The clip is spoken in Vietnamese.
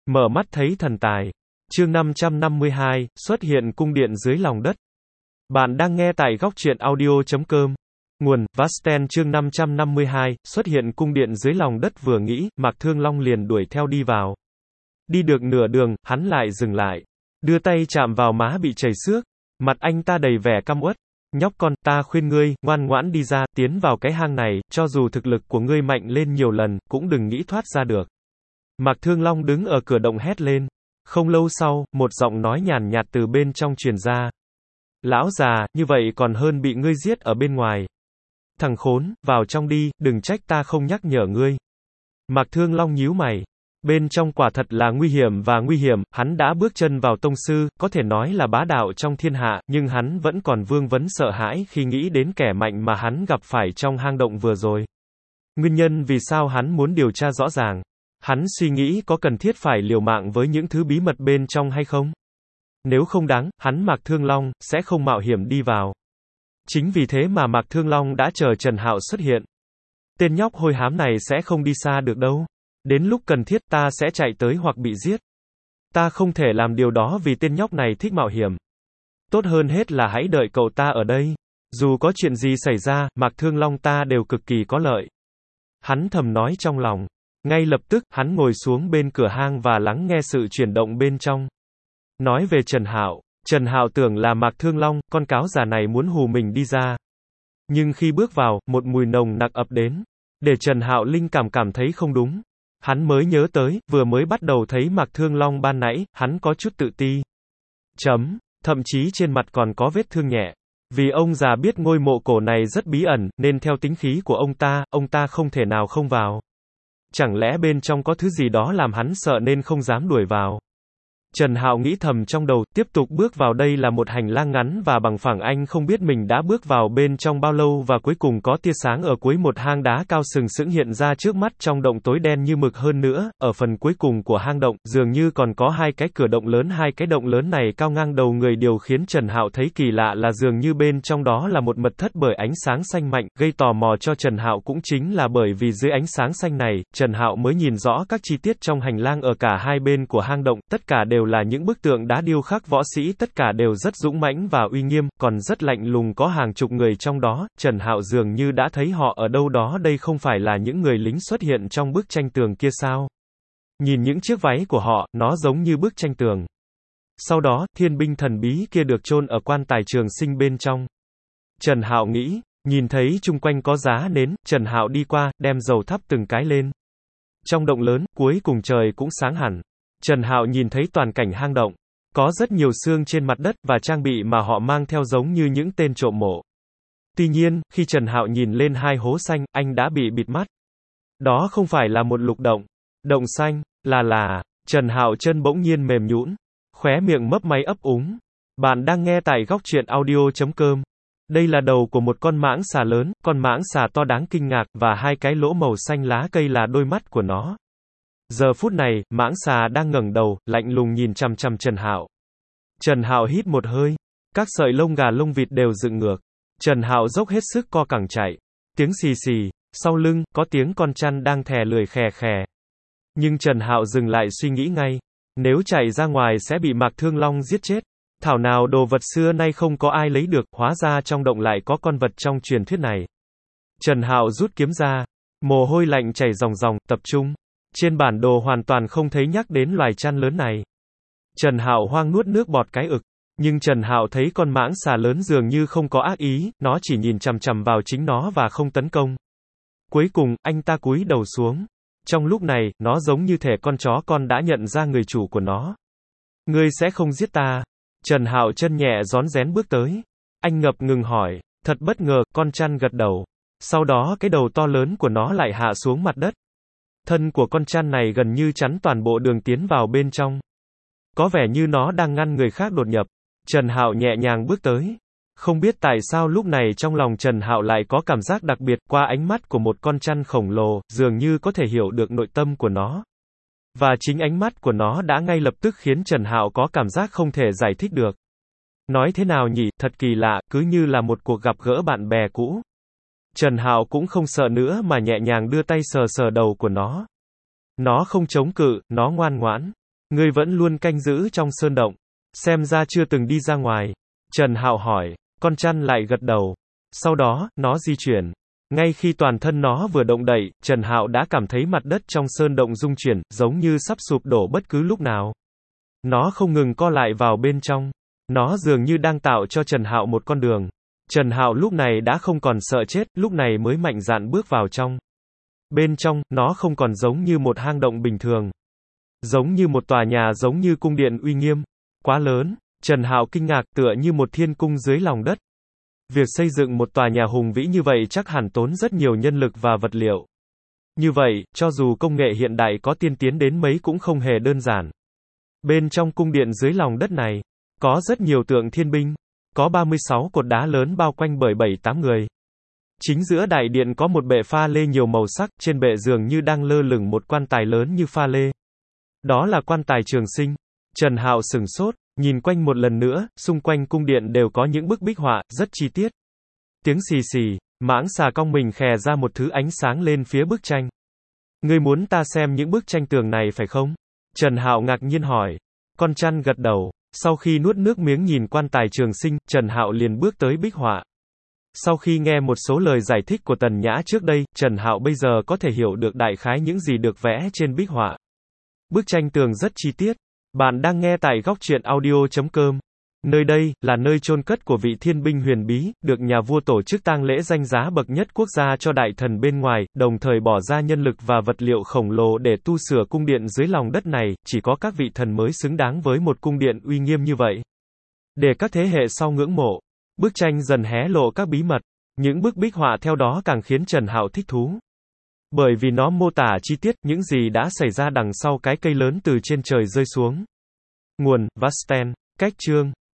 Mở mắt thấy thần tài. Chương 552, xuất hiện cung điện dưới lòng đất. Bạn đang nghe tại góc truyện audio.com. Nguồn, Vasten chương 552, xuất hiện cung điện dưới lòng đất vừa nghĩ, Mạc Thương Long liền đuổi theo đi vào. Đi được nửa đường, hắn lại dừng lại. Đưa tay chạm vào má bị chảy xước. Mặt anh ta đầy vẻ căm uất. Nhóc con, ta khuyên ngươi, ngoan ngoãn đi ra, tiến vào cái hang này, cho dù thực lực của ngươi mạnh lên nhiều lần, cũng đừng nghĩ thoát ra được. Mạc Thương Long đứng ở cửa động hét lên. Không lâu sau, một giọng nói nhàn nhạt từ bên trong truyền ra. Lão già, như vậy còn hơn bị ngươi giết ở bên ngoài. Thằng khốn, vào trong đi, đừng trách ta không nhắc nhở ngươi. Mạc Thương Long nhíu mày. Bên trong quả thật là nguy hiểm, hắn đã bước chân vào tông sư, có thể nói là bá đạo trong thiên hạ, nhưng hắn vẫn còn vương vấn sợ hãi khi nghĩ đến kẻ mạnh mà hắn gặp phải trong hang động vừa rồi. Nguyên nhân vì sao hắn muốn điều tra rõ ràng. Hắn suy nghĩ có cần thiết phải liều mạng với những thứ bí mật bên trong hay không? Nếu không đáng, hắn Mạc Thương Long sẽ không mạo hiểm đi vào. Chính vì thế mà Mạc Thương Long đã chờ Trần Hạo xuất hiện. Tên nhóc hôi hám này sẽ không đi xa được đâu. Đến lúc cần thiết ta sẽ chạy tới hoặc bị giết. Ta không thể làm điều đó vì tên nhóc này thích mạo hiểm. Tốt hơn hết là hãy đợi cậu ta ở đây. Dù có chuyện gì xảy ra, Mạc Thương Long ta đều cực kỳ có lợi. Hắn thầm nói trong lòng. Ngay lập tức, hắn ngồi xuống bên cửa hang và lắng nghe sự chuyển động bên trong. Nói về Trần Hạo tưởng là Mạc Thương Long, con cáo già này muốn hù mình đi ra. Nhưng khi bước vào, một mùi nồng nặc ập đến. Để Trần Hạo linh cảm thấy không đúng. Hắn mới nhớ tới, vừa mới bắt đầu thấy Mạc Thương Long ban nãy, hắn có chút tự ti. Thậm chí trên mặt còn có vết thương nhẹ. Vì ông già biết ngôi mộ cổ này rất bí ẩn, nên theo tính khí của ông ta không thể nào không vào. Chẳng lẽ bên trong có thứ gì đó làm hắn sợ nên không dám đuổi vào. Trần Hạo nghĩ thầm trong đầu, tiếp tục bước vào. Đây là một hành lang ngắn và bằng phẳng, anh không biết mình đã bước vào bên trong bao lâu và cuối cùng có tia sáng ở cuối một hang đá cao sừng sững hiện ra trước mắt trong động tối đen như mực. Hơn nữa, ở phần cuối cùng của hang động, dường như còn có hai cái cửa động lớn. Hai cái động lớn này cao ngang đầu người. Điều khiến Trần Hạo thấy kỳ lạ là dường như bên trong đó là một mật thất bởi ánh sáng xanh mạnh, gây tò mò cho Trần Hạo cũng chính là bởi vì dưới ánh sáng xanh này, Trần Hạo mới nhìn rõ các chi tiết trong hành lang ở cả hai bên của hang động, tất cả đều là những bức tượng đá điêu khắc võ sĩ, tất cả đều rất dũng mãnh và uy nghiêm, còn rất lạnh lùng, có hàng chục người trong đó. Trần Hạo dường như đã thấy họ ở đâu đó. Đây không phải là những người lính xuất hiện trong bức tranh tường kia sao? Nhìn những chiếc váy của họ, nó giống như bức tranh tường. Sau đó, thiên binh thần bí kia được chôn ở quan tài trường sinh bên trong. Trần Hạo nghĩ, nhìn thấy chung quanh có giá nến, Trần Hạo đi qua, đem dầu thắp từng cái lên. Trong động lớn, cuối cùng trời cũng sáng hẳn. Trần Hạo nhìn thấy toàn cảnh hang động. Có rất nhiều xương trên mặt đất, và trang bị mà họ mang theo giống như những tên trộm mộ. Tuy nhiên, khi Trần Hạo nhìn lên hai hố xanh, anh đã bị bịt mắt. Đó không phải là một lục động. Động xanh, Trần Hạo chân bỗng nhiên mềm nhũn, khóe miệng mấp máy ấp úng. Bạn đang nghe tại góc truyện audio.com. Đây là đầu của một con mãng xà lớn, con mãng xà to đáng kinh ngạc, và hai cái lỗ màu xanh lá cây là đôi mắt của nó. Giờ phút này, mãng xà đang ngẩng đầu, lạnh lùng nhìn chằm chằm Trần Hạo. Trần Hạo hít một hơi. Các sợi lông gà lông vịt đều dựng ngược. Trần Hạo dốc hết sức co cẳng chạy. Tiếng xì xì. Sau lưng, có tiếng con chăn đang thè lười khè khè. Nhưng Trần Hạo dừng lại suy nghĩ ngay. Nếu chạy ra ngoài sẽ bị Mạc Thương Long giết chết. Thảo nào đồ vật xưa nay không có ai lấy được, hóa ra trong động lại có con vật trong truyền thuyết này. Trần Hạo rút kiếm ra. Mồ hôi lạnh chảy ròng ròng, tập trung. Trên bản đồ hoàn toàn không thấy nhắc đến loài chăn lớn này. Trần Hạo hoang nuốt nước bọt cái ực. Nhưng Trần Hạo thấy con mãng xà lớn dường như không có ác ý, nó chỉ nhìn chằm chằm vào chính nó và không tấn công. Cuối cùng, anh ta cúi đầu xuống. Trong lúc này, nó giống như thể con chó con đã nhận ra người chủ của nó. Ngươi sẽ không giết ta. Trần Hạo chân nhẹ rón rén bước tới. Anh ngập ngừng hỏi. Thật bất ngờ, con chăn gật đầu. Sau đó cái đầu to lớn của nó lại hạ xuống mặt đất. Thân của con chăn này gần như chắn toàn bộ đường tiến vào bên trong. Có vẻ như nó đang ngăn người khác đột nhập. Trần Hạo nhẹ nhàng bước tới. Không biết tại sao lúc này trong lòng Trần Hạo lại có cảm giác đặc biệt, qua ánh mắt của một con chăn khổng lồ, dường như có thể hiểu được nội tâm của nó. Và chính ánh mắt của nó đã ngay lập tức khiến Trần Hạo có cảm giác không thể giải thích được. Nói thế nào nhỉ, thật kỳ lạ, cứ như là một cuộc gặp gỡ bạn bè cũ. Trần Hạo cũng không sợ nữa mà nhẹ nhàng đưa tay sờ sờ đầu của nó. Nó không chống cự, nó ngoan ngoãn. Ngươi vẫn luôn canh giữ trong sơn động. Xem ra chưa từng đi ra ngoài. Trần Hạo hỏi. Con chăn lại gật đầu. Sau đó, nó di chuyển. Ngay khi toàn thân nó vừa động đậy, Trần Hạo đã cảm thấy mặt đất trong sơn động rung chuyển, giống như sắp sụp đổ bất cứ lúc nào. Nó không ngừng co lại vào bên trong. Nó dường như đang tạo cho Trần Hạo một con đường. Trần Hạo lúc này đã không còn sợ chết, lúc này mới mạnh dạn bước vào trong. Bên trong, nó không còn giống như một hang động bình thường. Giống như một tòa nhà, giống như cung điện uy nghiêm. Quá lớn. Trần Hạo kinh ngạc, tựa như một thiên cung dưới lòng đất. Việc xây dựng một tòa nhà hùng vĩ như vậy chắc hẳn tốn rất nhiều nhân lực và vật liệu. Như vậy, cho dù công nghệ hiện đại có tiên tiến đến mấy cũng không hề đơn giản. Bên trong cung điện dưới lòng đất này, có rất nhiều tượng thiên binh. Có 36 cột đá lớn bao quanh bởi 7-8 người. Chính giữa đại điện có một bệ pha lê nhiều màu sắc, trên bệ dường như đang lơ lửng một quan tài lớn như pha lê. Đó là quan tài Trường Sinh. Trần Hạo sửng sốt, nhìn quanh một lần nữa, xung quanh cung điện đều có những bức bích họa, rất chi tiết. Tiếng xì xì, mãng xà cong mình khè ra một thứ ánh sáng lên phía bức tranh. Ngươi muốn ta xem những bức tranh tường này phải không? Trần Hạo ngạc nhiên hỏi. Con chăn gật đầu. Sau khi nuốt nước miếng nhìn quan tài Trường Sinh, Trần Hạo liền bước tới bích họa. Sau khi nghe một số lời giải thích của Tần Nhã trước đây, Trần Hạo bây giờ có thể hiểu được đại khái những gì được vẽ trên bích họa. Bức tranh tường rất chi tiết. Bạn đang nghe tại góc truyện audio.com. Nơi đây là nơi chôn cất của vị thiên binh huyền bí, được nhà vua tổ chức tang lễ danh giá bậc nhất quốc gia cho đại thần bên ngoài, đồng thời bỏ ra nhân lực và vật liệu khổng lồ để tu sửa cung điện dưới lòng đất này, chỉ có các vị thần mới xứng đáng với một cung điện uy nghiêm như vậy. Để các thế hệ sau ngưỡng mộ, bức tranh dần hé lộ các bí mật. Những bức bích họa theo đó càng khiến Trần Hạo thích thú. Bởi vì nó mô tả chi tiết những gì đã xảy ra đằng sau cái cây lớn từ trên trời rơi xuống. Nguồn: Vasten. Cách chương